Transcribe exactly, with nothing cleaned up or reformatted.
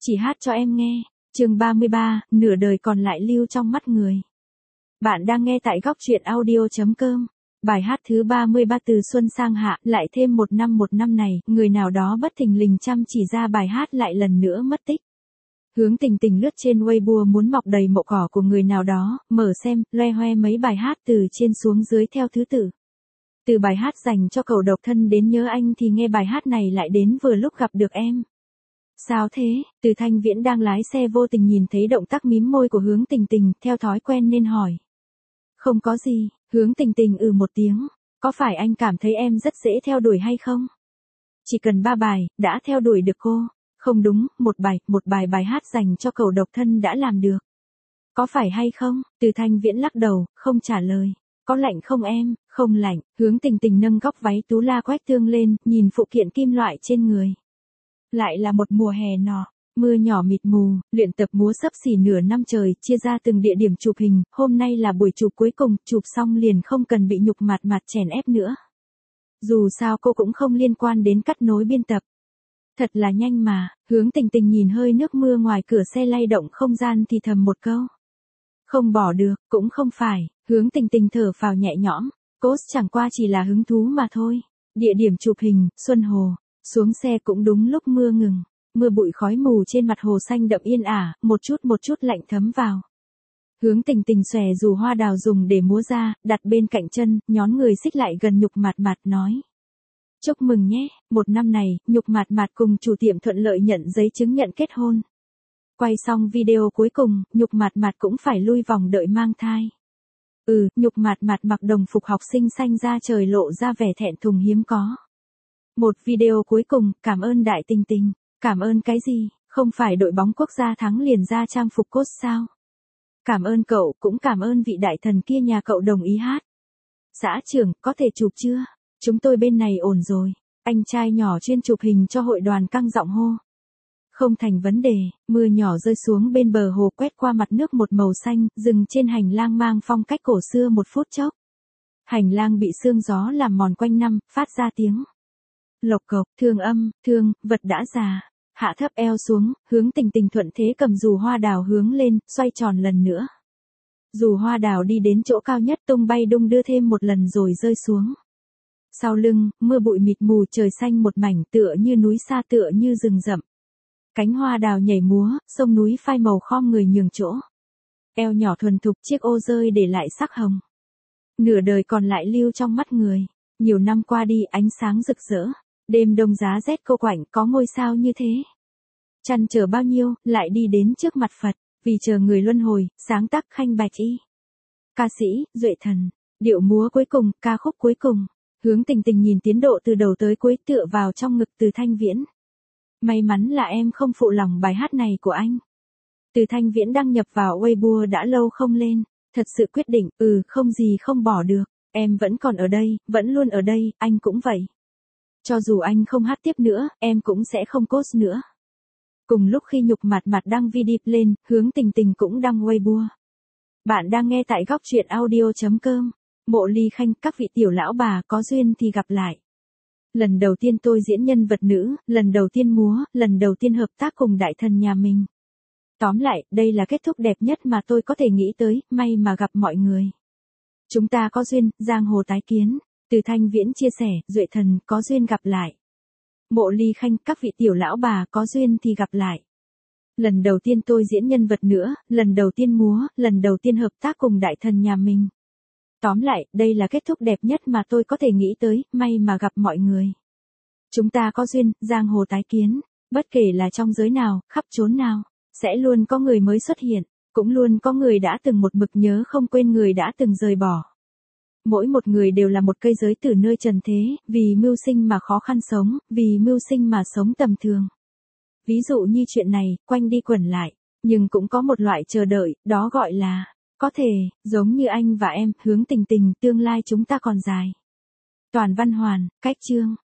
Chỉ hát cho em nghe. Chương ba mươi ba, nửa đời còn lại lưu trong mắt người. Bạn đang nghe tại góc truyện audio chấm com. Bài hát thứ ba mươi ba từ xuân sang hạ, lại thêm một năm một năm này, người nào đó bất thình lình chăm chỉ ra bài hát lại lần nữa mất tích. Hướng Tình Tình lướt trên Weibo muốn mọc đầy mộ cỏ của người nào đó, mở xem, loe hoe mấy bài hát từ trên xuống dưới theo thứ tự. Từ bài hát dành cho cậu độc thân đến nhớ anh thì nghe bài hát này lại đến vừa lúc gặp được em. Sao thế? Từ Thanh Viễn đang lái xe vô tình nhìn thấy động tác mím môi của Hướng Tình Tình, theo thói quen nên hỏi. Không có gì, Hướng Tình Tình ừ một tiếng. Có phải anh cảm thấy em rất dễ theo đuổi hay không? Chỉ cần ba bài, đã theo đuổi được cô. Không đúng, một bài, một bài bài hát dành cho cậu độc thân đã làm được. Có phải hay không? Từ Thanh Viễn lắc đầu, không trả lời. Có lạnh không em? Không lạnh. Hướng Tình Tình nâng góc váy tú la quách tương lên, nhìn phụ kiện kim loại trên người. Lại là một mùa hè nọ, mưa nhỏ mịt mù, luyện tập múa sấp xỉ nửa năm trời, chia ra từng địa điểm chụp hình, hôm nay là buổi chụp cuối cùng, chụp xong liền không cần bị nhục mặt mặt chèn ép nữa. Dù sao cô cũng không liên quan đến cắt nối biên tập. Thật là nhanh mà, Hướng Tình Tình nhìn hơi nước mưa ngoài cửa xe lay động không gian thì thầm một câu. Không bỏ được, cũng không phải, Hướng Tình Tình thở phào nhẹ nhõm, cốt chẳng qua chỉ là hứng thú mà thôi. Địa điểm chụp hình, Xuân Hồ. Xuống xe cũng đúng lúc mưa ngừng, mưa bụi khói mù trên mặt hồ xanh đậm yên ả, một chút một chút lạnh thấm vào. Hướng Tình Tình xòe dù hoa đào dùng để múa ra, đặt bên cạnh chân, nhón người xích lại gần Nhục Mạt Mạt nói. Chúc mừng nhé, một năm này, Nhục Mạt Mạt cùng chủ tiệm thuận lợi nhận giấy chứng nhận kết hôn. Quay xong video cuối cùng, Nhục Mạt Mạt cũng phải lui vòng đợi mang thai. Ừ, Nhục Mạt Mạt mặc đồng phục học sinh xanh da trời lộ ra vẻ thẹn thùng hiếm có. Một video cuối cùng, cảm ơn Đại Tình Tình. Cảm ơn cái gì? Không phải đội bóng quốc gia thắng liền ra trang phục cốt sao? Cảm ơn cậu, cũng cảm ơn vị đại thần kia nhà cậu đồng ý hát. Xã trưởng, có thể chụp chưa? Chúng tôi bên này ổn rồi. Anh trai nhỏ chuyên chụp hình cho hội đoàn căng giọng hô. Không thành vấn đề, mưa nhỏ rơi xuống bên bờ hồ quét qua mặt nước một màu xanh, dừng trên hành lang mang phong cách cổ xưa một phút chốc. Hành lang bị sương gió làm mòn quanh năm, phát ra tiếng. Lộc cộc, thương âm, thương, vật đã già. Hạ thấp eo xuống, Hướng Tình Tình thuận thế cầm dù hoa đào hướng lên, xoay tròn lần nữa. Dù hoa đào đi đến chỗ cao nhất tung bay đung đưa thêm một lần rồi rơi xuống. Sau lưng, mưa bụi mịt mù trời xanh một mảnh tựa như núi xa tựa như rừng rậm. Cánh hoa đào nhảy múa, sông núi phai màu khom người nhường chỗ. Eo nhỏ thuần thục chiếc ô rơi để lại sắc hồng. Nửa đời còn lại lưu trong mắt người. Nhiều năm qua đi ánh sáng rực rỡ. Đêm đông giá rét cô quạnh có ngôi sao như thế. Chăn chờ bao nhiêu, lại đi đến trước mặt Phật, vì chờ người luân hồi, sáng tác khanh bạch y. Ca sĩ, Duệ Thần, điệu múa cuối cùng, ca khúc cuối cùng. Hướng Tình Tình nhìn tiến độ từ đầu tới cuối tựa vào trong ngực Từ Thanh Viễn. May mắn là em không phụ lòng bài hát này của anh. Từ Thanh Viễn đăng nhập vào Weibo đã lâu không lên, thật sự quyết định, ừ, không gì không bỏ được, em vẫn còn ở đây, vẫn luôn ở đây, anh cũng vậy. Cho dù anh không hát tiếp nữa, em cũng sẽ không post nữa. Cùng lúc khi Nhục Mạt Mạt đăng video lên, Hướng Tình Tình cũng đăng Weibo. Bạn đang nghe tại góc truyện audio chấm com. Mộ Ly Khanh, các vị tiểu lão bà có duyên thì gặp lại. Lần đầu tiên tôi diễn nhân vật nữ, lần đầu tiên múa, lần đầu tiên hợp tác cùng đại thần nhà mình. Tóm lại, đây là kết thúc đẹp nhất mà tôi có thể nghĩ tới, may mà gặp mọi người. Chúng ta có duyên, giang hồ tái kiến. Từ Thanh Viễn chia sẻ, Duệ Thần có duyên gặp lại. Mộ Ly Khanh, các vị tiểu lão bà có duyên thì gặp lại. Lần đầu tiên tôi diễn nhân vật nữa, lần đầu tiên múa, lần đầu tiên hợp tác cùng đại thần nhà mình. Tóm lại, đây là kết thúc đẹp nhất mà tôi có thể nghĩ tới, may mà gặp mọi người. Chúng ta có duyên, giang hồ tái kiến. Bất kể là trong giới nào, khắp chốn nào, sẽ luôn có người mới xuất hiện, cũng luôn có người đã từng một mực nhớ không quên người đã từng rời bỏ. Mỗi một người đều là một cây giới từ nơi trần thế, vì mưu sinh mà khó khăn sống, vì mưu sinh mà sống tầm thường. Ví dụ như chuyện này, quanh đi quẩn lại, nhưng cũng có một loại chờ đợi, đó gọi là, có thể, giống như anh và em, Hướng Tình Tình, tương lai chúng ta còn dài. Toàn Văn Hoàn, Cách Chương.